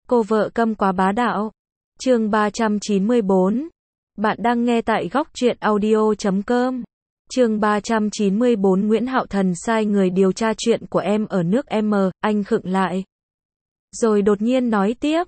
Cô vợ câm quá bá đạo. Chương 394. Bạn đang nghe tại góc truyện audio.com. Chương 394. Nguyễn Hạo Thần sai người điều tra chuyện của em ở nước M, anh khựng lại. Rồi đột nhiên nói tiếp.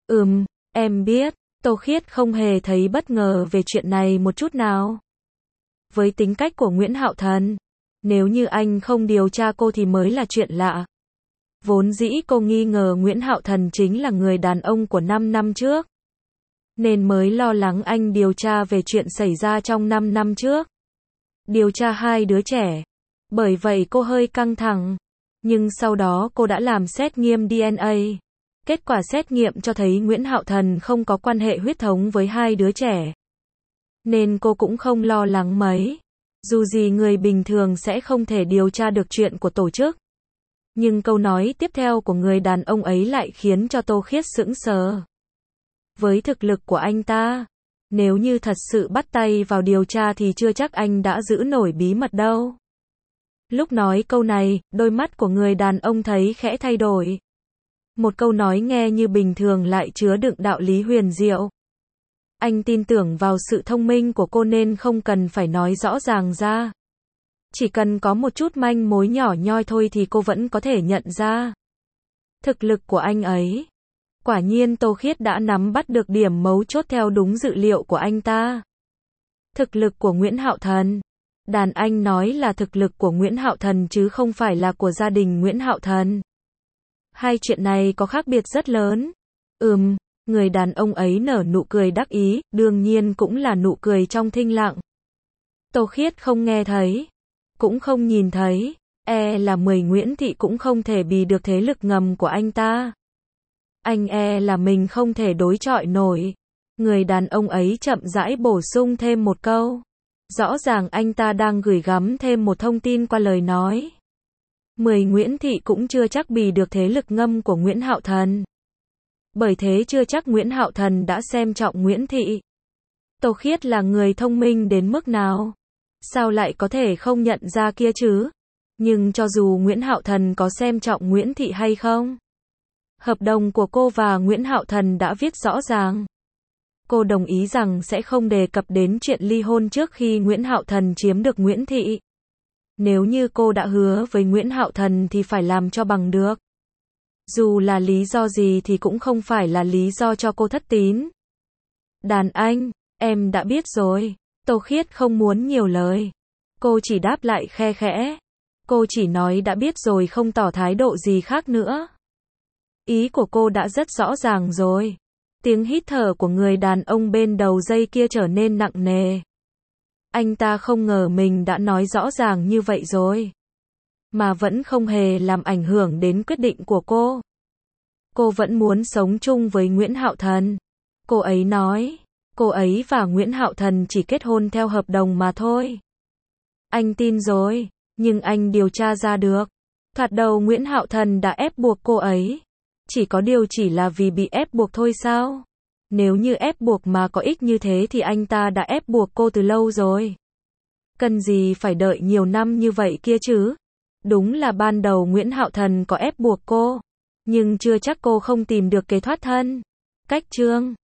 Em biết. Tô Khiết không hề thấy bất ngờ về chuyện này một chút nào. Với tính cách của Nguyễn Hạo Thần, nếu như anh không điều tra cô thì mới là chuyện lạ. Vốn dĩ cô nghi ngờ Nguyễn Hạo Thần chính là người đàn ông của 5 năm trước. Nên mới lo lắng anh điều tra về chuyện xảy ra trong 5 năm trước. Điều tra 2 đứa trẻ. Bởi vậy cô hơi căng thẳng. Nhưng sau đó cô đã làm xét nghiệm DNA. Kết quả xét nghiệm cho thấy Nguyễn Hạo Thần không có quan hệ huyết thống với 2 đứa trẻ. Nên cô cũng không lo lắng mấy. Dù gì người bình thường sẽ không thể điều tra được chuyện của tổ chức. Nhưng câu nói tiếp theo của người đàn ông ấy lại khiến cho Tô Khiết sững sờ. Với thực lực của anh ta, nếu như thật sự bắt tay vào điều tra thì chưa chắc anh đã giữ nổi bí mật đâu. Lúc nói câu này, đôi mắt của người đàn ông thấy khẽ thay đổi. Một câu nói nghe như bình thường lại chứa đựng đạo lý huyền diệu. Anh tin tưởng vào sự thông minh của cô nên không cần phải nói rõ ràng ra. Chỉ cần có một chút manh mối nhỏ nhoi thôi thì cô vẫn có thể nhận ra. Thực lực của anh ấy. Quả nhiên Tô Khiết đã nắm bắt được điểm mấu chốt theo đúng dự liệu của anh ta. Thực lực của Nguyễn Hạo Thần. Đàn anh nói là thực lực của Nguyễn Hạo Thần chứ không phải là của gia đình Nguyễn Hạo Thần. Hai chuyện này có khác biệt rất lớn. Người đàn ông ấy nở nụ cười đắc ý, đương nhiên cũng là nụ cười trong thinh lặng. Tô Khiết không nghe thấy, cũng không nhìn thấy, là 10 Nguyễn Thị cũng không thể bì được thế lực ngầm của anh ta. Anh là mình không thể đối chọi nổi. Người đàn ông ấy chậm rãi bổ sung thêm một câu. Rõ ràng anh ta đang gửi gắm thêm một thông tin qua lời nói. 10 Nguyễn Thị cũng chưa chắc bì được thế lực ngầm của Nguyễn Hạo Thần. Bởi thế chưa chắc Nguyễn Hạo Thần đã xem trọng Nguyễn Thị. Tô Khiết là người thông minh đến mức nào? Sao lại có thể không nhận ra kia chứ? Nhưng cho dù Nguyễn Hạo Thần có xem trọng Nguyễn Thị hay không, hợp đồng của cô và Nguyễn Hạo Thần đã viết rõ ràng. Cô đồng ý rằng sẽ không đề cập đến chuyện ly hôn trước khi Nguyễn Hạo Thần chiếm được Nguyễn Thị. Nếu như cô đã hứa với Nguyễn Hạo Thần thì phải làm cho bằng được. Dù là lý do gì thì cũng không phải là lý do cho cô thất tín. Đàn anh, em đã biết rồi. Tô Khiết không muốn nhiều lời. Cô chỉ đáp lại khe khẽ. Cô chỉ nói đã biết rồi không tỏ thái độ gì khác nữa. Ý của cô đã rất rõ ràng rồi. Tiếng hít thở của người đàn ông bên đầu dây kia trở nên nặng nề. Anh ta không ngờ mình đã nói rõ ràng như vậy rồi. Mà vẫn không hề làm ảnh hưởng đến quyết định của cô. Cô vẫn muốn sống chung với Nguyễn Hạo Thần. Cô ấy nói, cô ấy và Nguyễn Hạo Thần chỉ kết hôn theo hợp đồng mà thôi. Anh tin rồi, nhưng anh điều tra ra được. Thoạt đầu Nguyễn Hạo Thần đã ép buộc cô ấy. Chỉ có điều chỉ là vì bị ép buộc thôi sao? Nếu như ép buộc mà có ích như thế thì anh ta đã ép buộc cô từ lâu rồi. Cần gì phải đợi nhiều năm như vậy kia chứ? Đúng là ban đầu Nguyễn Hạo Thần có ép buộc cô, nhưng chưa chắc cô không tìm được kế thoát thân. Cách chương